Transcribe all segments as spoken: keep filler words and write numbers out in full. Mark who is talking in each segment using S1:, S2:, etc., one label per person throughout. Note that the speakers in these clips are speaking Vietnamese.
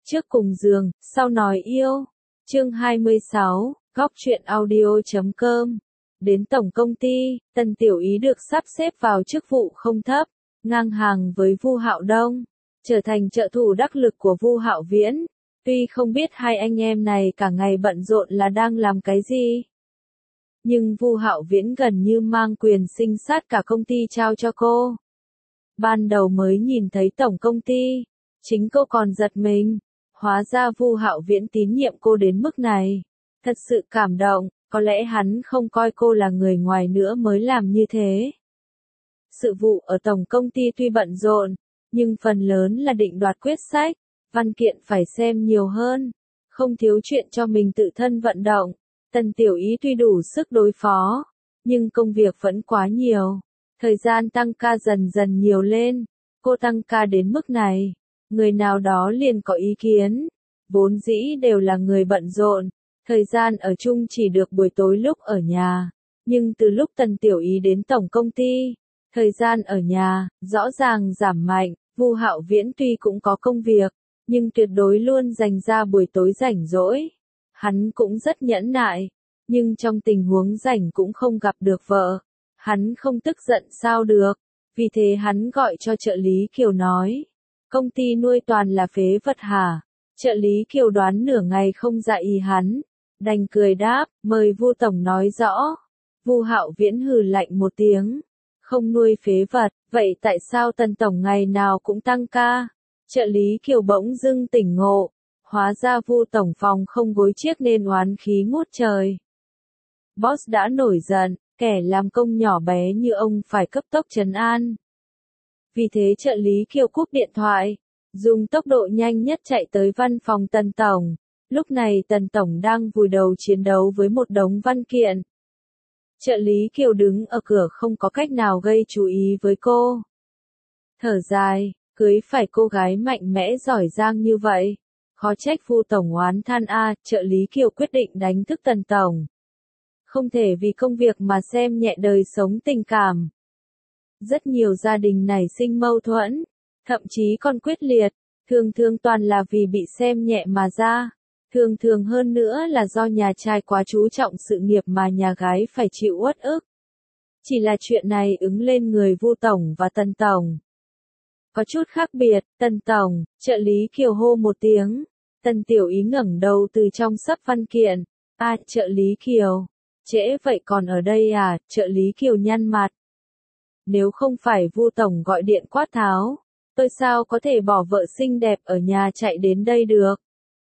S1: Trước cùng giường, sau nói yêu. Chương hai mươi sáu, góc truyện audio chấm com. Đến tổng công ty, Tần Tiểu Ý được sắp xếp vào chức vụ không thấp, ngang hàng với Vu Hạo Đông, trở thành trợ thủ đắc lực của Vu Hạo Viễn. Tuy không biết hai anh em này cả ngày bận rộn là đang làm cái gì, nhưng Vu Hạo Viễn gần như mang quyền sinh sát cả công ty trao cho cô. Ban đầu mới nhìn thấy tổng công ty, chính cô còn giật mình, hóa ra Vu Hạo Viễn tín nhiệm cô đến mức này. Thật sự cảm động, có lẽ hắn không coi cô là người ngoài nữa mới làm như thế. Sự vụ ở tổng công ty tuy bận rộn, nhưng phần lớn là định đoạt quyết sách, văn kiện phải xem nhiều hơn, không thiếu chuyện cho mình tự thân vận động. Tần Tiểu Ý tuy đủ sức đối phó, nhưng công việc vẫn quá nhiều, thời gian tăng ca dần dần nhiều lên. Cô tăng ca đến mức này, người nào đó liền có ý kiến. Vốn dĩ đều là người bận rộn, thời gian ở chung chỉ được buổi tối lúc ở nhà, nhưng từ lúc Tần Tiểu Ý đến tổng công ty, thời gian ở nhà rõ ràng giảm mạnh. Vu Hạo Viễn tuy cũng có công việc, nhưng tuyệt đối luôn dành ra buổi tối rảnh rỗi. Hắn cũng rất nhẫn nại, nhưng trong tình huống rảnh cũng không gặp được vợ, hắn không tức giận sao được. Vì thế hắn gọi cho trợ lý Kiều nói, công ty nuôi toàn là phế vật hả? Trợ lý Kiều đoán nửa ngày không dạ ý hắn, đành cười đáp, mời Vu tổng nói rõ. Vu Hạo Viễn hừ lạnh một tiếng, không nuôi phế vật, vậy tại sao Tần tổng ngày nào cũng tăng ca? Trợ lý Kiều bỗng dưng tỉnh ngộ, hóa ra Vu tổng phòng không gối chiếc nên oán khí ngút trời. Boss đã nổi giận, kẻ làm công nhỏ bé như ông phải cấp tốc trấn an. Vì thế trợ lý Kiều cúp điện thoại, dùng tốc độ nhanh nhất chạy tới văn phòng Tần tổng. Lúc này Tần tổng đang vùi đầu chiến đấu với một đống văn kiện. Trợ lý Kiều đứng ở cửa không có cách nào gây chú ý với cô. Thở dài, cưới phải cô gái mạnh mẽ giỏi giang như vậy, khó trách Vu tổng oán than a. Trợ lý Kiều quyết định đánh thức Tần tổng. Không thể vì công việc mà xem nhẹ đời sống tình cảm. Rất nhiều gia đình nảy sinh mâu thuẫn, thậm chí còn quyết liệt, thường thường toàn là vì bị xem nhẹ mà ra. Thường thường hơn nữa là do nhà trai quá chú trọng sự nghiệp mà nhà gái phải chịu uất ức. Chỉ là chuyện này ứng lên người Vu tổng và Tần tổng. Có chút khác biệt. Tần tổng, trợ lý Kiều hô một tiếng. Tần Tiểu Ý ngẩng đầu từ trong sấp văn kiện. À, trợ lý Kiều, trễ vậy còn ở đây à? Trợ lý Kiều nhăn mặt. Nếu không phải Vu tổng gọi điện quát tháo, tôi sao có thể bỏ vợ xinh đẹp ở nhà chạy đến đây được?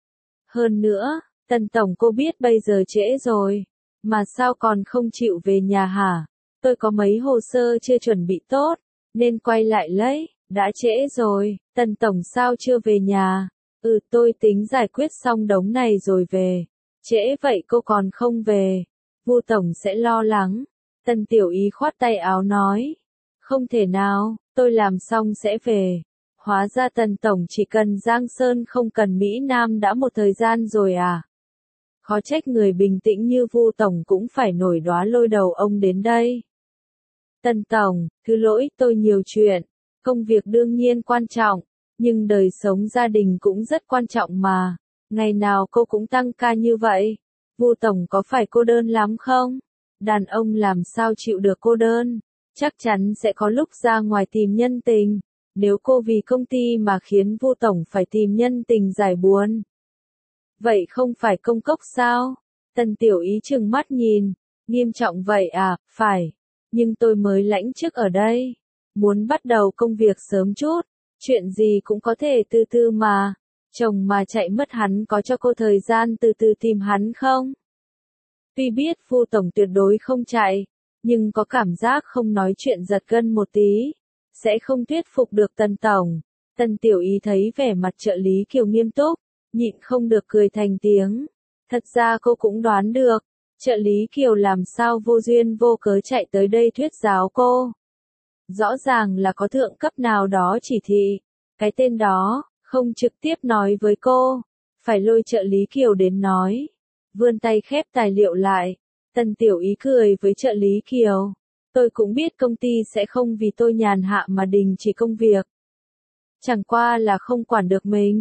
S1: Hơn nữa, Tần tổng cô biết bây giờ trễ rồi, mà sao còn không chịu về nhà hả? Tôi có mấy hồ sơ chưa chuẩn bị tốt, nên quay lại lấy. Đã trễ rồi, Tần tổng sao chưa về nhà? Ừ, tôi tính giải quyết xong đống này rồi về. Trễ vậy cô còn không về, Vu tổng sẽ lo lắng. Tần Tiểu Ý khoát tay áo nói, không thể nào, tôi làm xong sẽ về. Hóa ra Tần tổng chỉ cần Giang Sơn không cần Mỹ Nam đã một thời gian rồi à? Khó trách người bình tĩnh như Vu tổng cũng phải nổi đoá lôi đầu ông đến đây. Tần tổng, thứ lỗi, tôi nhiều chuyện. Công việc đương nhiên quan trọng, nhưng đời sống gia đình cũng rất quan trọng mà. Ngày nào cô cũng tăng ca như vậy. Vu tổng có phải cô đơn lắm không? Đàn ông làm sao chịu được cô đơn? Chắc chắn sẽ có lúc ra ngoài tìm nhân tình. Nếu cô vì công ty mà khiến Vu tổng phải tìm nhân tình giải buồn, vậy không phải công cốc sao? Tần Tiểu Ý trừng mắt nhìn, nghiêm trọng vậy à? Phải, nhưng tôi mới lãnh chức ở đây, muốn bắt đầu công việc sớm chút, chuyện gì cũng có thể từ từ mà. Chồng mà chạy mất hắn có cho cô thời gian từ từ tìm hắn không? Tuy biết Vu tổng tuyệt đối không chạy, nhưng có cảm giác không nói chuyện giật gân một tí, sẽ không thuyết phục được Tần tổng. Tần Tiểu Ý thấy vẻ mặt trợ lý Kiều nghiêm túc, nhịn không được cười thành tiếng. Thật ra cô cũng đoán được, trợ lý Kiều làm sao vô duyên vô cớ chạy tới đây thuyết giáo cô. Rõ ràng là có thượng cấp nào đó chỉ thị, cái tên đó, không trực tiếp nói với cô, phải lôi trợ lý Kiều đến nói. Vươn tay khép tài liệu lại, Tần Tiểu Ý cười với trợ lý Kiều. Tôi cũng biết công ty sẽ không vì tôi nhàn hạ mà đình chỉ công việc. Chẳng qua là không quản được mình.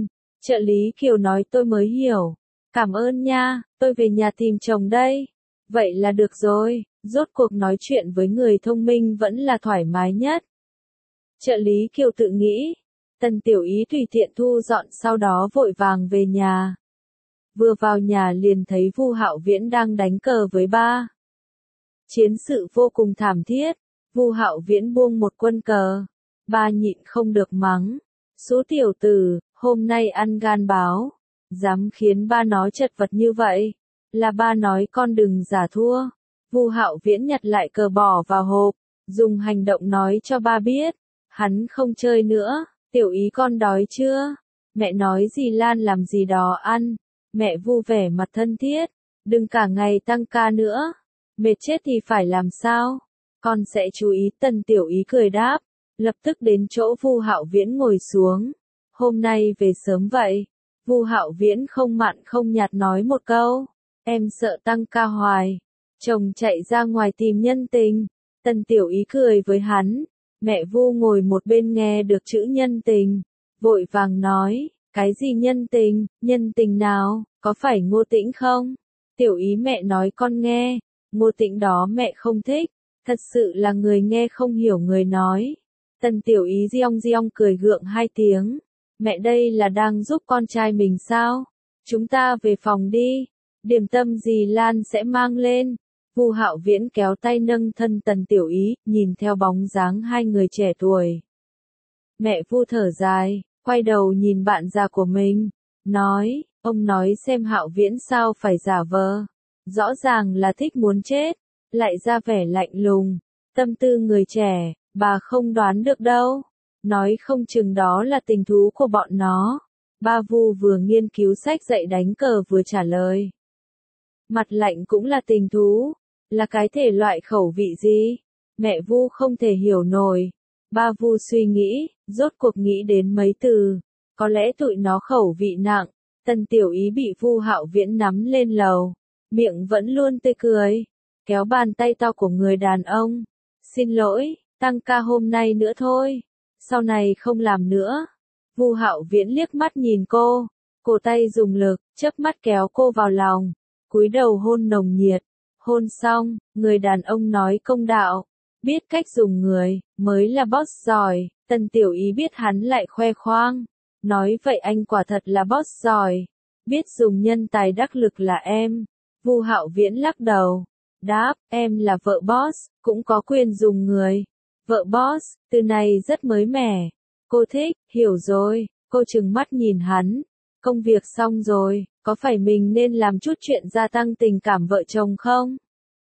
S1: Trợ lý Kiều nói tôi mới hiểu. Cảm ơn nha, tôi về nhà tìm chồng đây. Vậy là được rồi, rốt cuộc nói chuyện với người thông minh vẫn là thoải mái nhất. Trợ lý Kiều tự nghĩ. Tần Tiểu Ý tùy tiện thu dọn sau đó vội vàng về nhà. Vừa vào nhà liền thấy Vu Hạo Viễn đang đánh cờ với ba. Chiến sự vô cùng thảm thiết, Vu Hạo Viễn buông một quân cờ. Ba nhịn không được mắng. Số tiểu tử, hôm nay ăn gan báo. Dám khiến ba nói chật vật như vậy. Là ba nói con đừng giả thua. Vu Hạo Viễn nhặt lại cờ bỏ vào hộp. Dùng hành động nói cho ba biết. Hắn không chơi nữa. Tiểu Ý con đói chưa? Mẹ nói dì Lan làm gì đó ăn. Mẹ Vu vẻ mặt thân thiết. Đừng cả ngày tăng ca nữa. Mệt chết thì phải làm sao? Con sẽ chú ý. Tần Tiểu Ý cười đáp. Lập tức đến chỗ Vu Hạo Viễn ngồi xuống. Hôm nay về sớm vậy. Vu Hạo Viễn không mặn không nhạt nói một câu. Em sợ tăng ca hoài. Chồng chạy ra ngoài tìm nhân tình. Tần Tiểu Ý cười với hắn. Mẹ Vu ngồi một bên nghe được chữ nhân tình. Vội vàng nói. Cái gì nhân tình, nhân tình nào, có phải Ngô Tĩnh không? Tiểu Ý mẹ nói con nghe. Ngô Tĩnh đó mẹ không thích. Thật sự là người nghe không hiểu người nói. Tần Tiểu Ý giong giong cười gượng hai tiếng. Mẹ đây là đang giúp con trai mình sao? Chúng ta về phòng đi. Điểm tâm dì Lan sẽ mang lên. Vu Hạo Viễn kéo tay nâng thân Tần Tiểu Ý, nhìn theo bóng dáng hai người trẻ tuổi. Mẹ Vu thở dài, quay đầu nhìn bạn già của mình, nói, ông nói xem Hạo Viễn sao phải giả vờ. Rõ ràng là thích muốn chết, lại ra vẻ lạnh lùng. Tâm tư người trẻ, bà không đoán được đâu. Nói không chừng đó là tình thú của bọn nó. Ba Vu vừa nghiên cứu sách dạy đánh cờ vừa trả lời. Mặt lạnh cũng là tình thú. Là cái thể loại khẩu vị gì? Mẹ Vu không thể hiểu nổi. Ba Vu suy nghĩ, rốt cuộc nghĩ đến mấy từ. Có lẽ tụi nó khẩu vị nặng. Tần Tiểu Ý bị Vu Hạo Viễn nắm lên lầu. Miệng vẫn luôn tươi cười. Kéo bàn tay to của người đàn ông. Xin lỗi, tăng ca hôm nay nữa thôi. Sau này không làm nữa. Vu Hạo Viễn liếc mắt nhìn cô. Cổ tay dùng lực, chớp mắt kéo cô vào lòng. Cúi đầu hôn nồng nhiệt. Hôn xong, người đàn ông nói công đạo. Biết cách dùng người, mới là boss giỏi. Tần Tiểu Ý biết hắn lại khoe khoang. Nói vậy anh quả thật là boss giỏi. Biết dùng nhân tài đắc lực là em. Vu Hạo Viễn lắc đầu. Đáp, em là vợ boss, cũng có quyền dùng người. Vợ boss, từ này rất mới mẻ. Cô thích, hiểu rồi. Cô trừng mắt nhìn hắn. Công việc xong rồi, có phải mình nên làm chút chuyện gia tăng tình cảm vợ chồng không?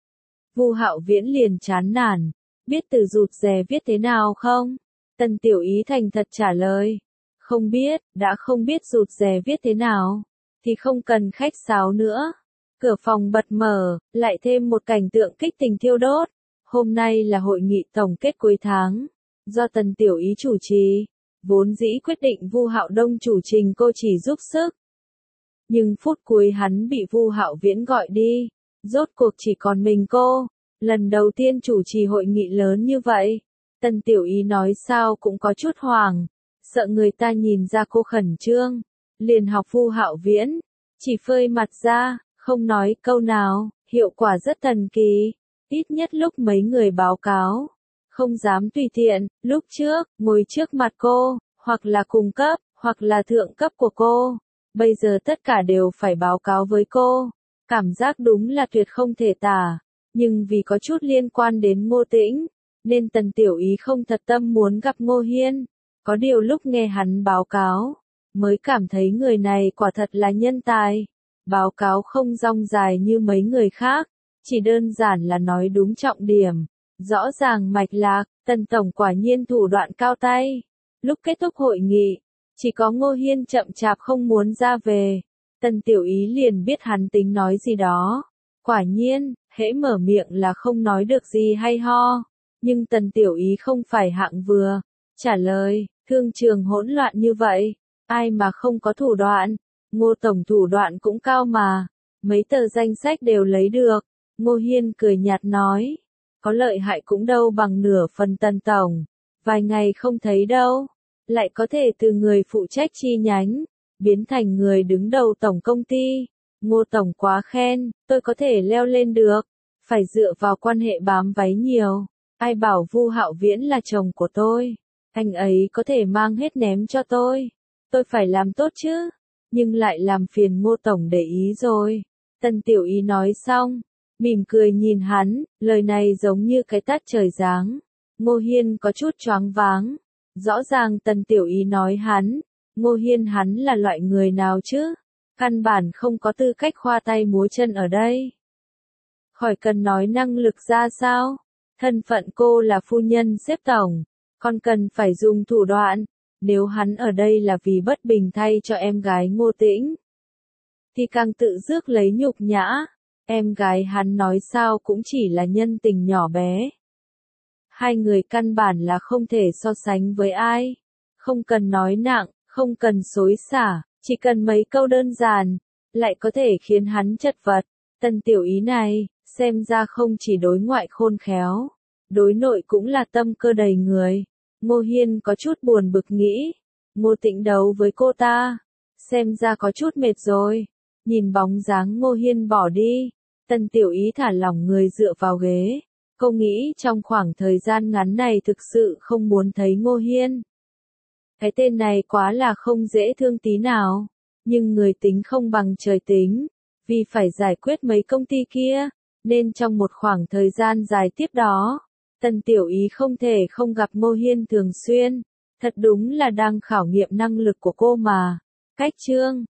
S1: Vu Hạo Viễn liền chán nản. Biết từ rụt rè viết thế nào không? Tần Tiểu Ý thành thật trả lời. Không biết, đã không biết rụt rè viết thế nào. Thì không cần khách sáo nữa. Cửa phòng bật mở, lại thêm một cảnh tượng kích tình thiêu đốt. Hôm nay là hội nghị tổng kết cuối tháng. Do Tần Tiểu Ý chủ trì. Vốn dĩ quyết định Vu Hạo Đông chủ trình cô chỉ giúp sức. Nhưng phút cuối hắn bị Vu Hạo Viễn gọi đi. Rốt cuộc chỉ còn mình cô. Lần đầu tiên chủ trì hội nghị lớn như vậy. Tần Tiểu Ý nói sao cũng có chút hoảng. Sợ người ta nhìn ra cô khẩn trương. Liền học Vu Hạo Viễn. Chỉ phơi mặt ra, không nói câu nào. Hiệu quả rất thần kỳ. Ít nhất lúc mấy người báo cáo. Không dám tùy tiện. Lúc trước, ngồi trước mặt cô. Hoặc là cùng cấp, hoặc là thượng cấp của cô. Bây giờ tất cả đều phải báo cáo với cô. Cảm giác đúng là tuyệt không thể tả. Nhưng vì có chút liên quan đến Ngô Tĩnh, nên Tần Tiểu Ý không thật tâm muốn gặp Ngô Hiên. Có điều lúc nghe hắn báo cáo, mới cảm thấy người này quả thật là nhân tài. Báo cáo không rong dài như mấy người khác, chỉ đơn giản là nói đúng trọng điểm. Rõ ràng mạch lạc, Tần Tổng quả nhiên thủ đoạn cao tay. Lúc kết thúc hội nghị, chỉ có Ngô Hiên chậm chạp không muốn ra về. Tần Tiểu Ý liền biết hắn tính nói gì đó. Quả nhiên, hễ mở miệng là không nói được gì hay ho. Nhưng Tần Tiểu Ý không phải hạng vừa. Trả lời, thương trường hỗn loạn như vậy. Ai mà không có thủ đoạn. Ngô Tổng thủ đoạn cũng cao mà. Mấy tờ danh sách đều lấy được. Ngô Hiên cười nhạt nói. Có lợi hại cũng đâu bằng nửa phần Tần Tổng. Vài ngày không thấy đâu. Lại có thể từ người phụ trách chi nhánh. biến thành người đứng đầu tổng công ty. Ngô tổng quá khen, tôi có thể leo lên được, phải dựa vào quan hệ bám váy nhiều. Ai bảo Vu Hạo Viễn là chồng của tôi, anh ấy có thể mang hết ném cho tôi. Tôi phải làm tốt chứ, nhưng lại làm phiền Ngô tổng để ý rồi. Tần Tiểu Ý nói xong, mỉm cười nhìn hắn, lời này giống như cái tát trời giáng. Ngô Hiên có chút choáng váng. Rõ ràng Tần Tiểu Ý nói hắn, Ngô Hiên hắn là loại người nào chứ? Căn bản không có tư cách khoa tay múa chân ở đây. Khỏi cần nói năng lực ra sao? Thân phận cô là phu nhân xếp tổng, còn cần phải dùng thủ đoạn. Nếu hắn ở đây là vì bất bình thay cho em gái Ngô Tĩnh, thì càng tự rước lấy nhục nhã. Em gái hắn nói sao cũng chỉ là nhân tình nhỏ bé. Hai người căn bản là không thể so sánh với ai. Không cần nói nặng, không cần xối xả, chỉ cần mấy câu đơn giản, lại có thể khiến hắn chật vật. Tần Tiểu Ý này, xem ra không chỉ đối ngoại khôn khéo, đối nội cũng là tâm cơ đầy người. Ngô Hiên có chút buồn bực nghĩ, Ngô Tĩnh đấu với cô ta, xem ra có chút mệt rồi. Nhìn bóng dáng Ngô Hiên bỏ đi, Tần Tiểu Ý thả lỏng người dựa vào ghế. Cô nghĩ trong khoảng thời gian ngắn này thực sự không muốn thấy Ngô Hiên. Cái tên này quá là không dễ thương tí nào, nhưng người tính không bằng trời tính, vì phải giải quyết mấy công ty kia, nên trong một khoảng thời gian dài tiếp đó, Tần Tiểu Ý không thể không gặp Ngô Hiên thường xuyên. Thật đúng là đang khảo nghiệm năng lực của cô mà. Cách chương